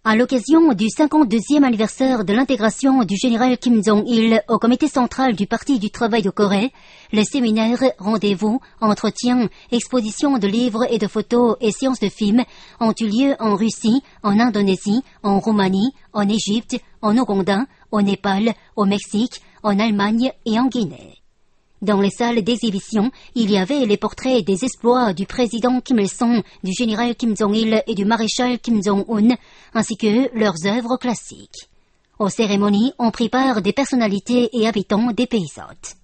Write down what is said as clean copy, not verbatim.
À l'occasion du 52e anniversaire de l'intégration du général Kim Jong-il au comité central du Parti du travail de Corée, les séminaires, rendez-vous, entretiens, expositions de livres et de photos et séances de films ont eu lieu en Russie, en Indonésie, en Roumanie, en Égypte, en Ouganda, au Népal, au Mexique, en Allemagne et en Guinée. Dans les salles d'exhibition, il y avait les portraits des exploits du président Kim Il-sung, du général Kim Jong-il et du maréchal Kim Jong-un, ainsi que leurs œuvres classiques. Aux cérémonies ont pris part des personnalités et habitants des pays hôtes.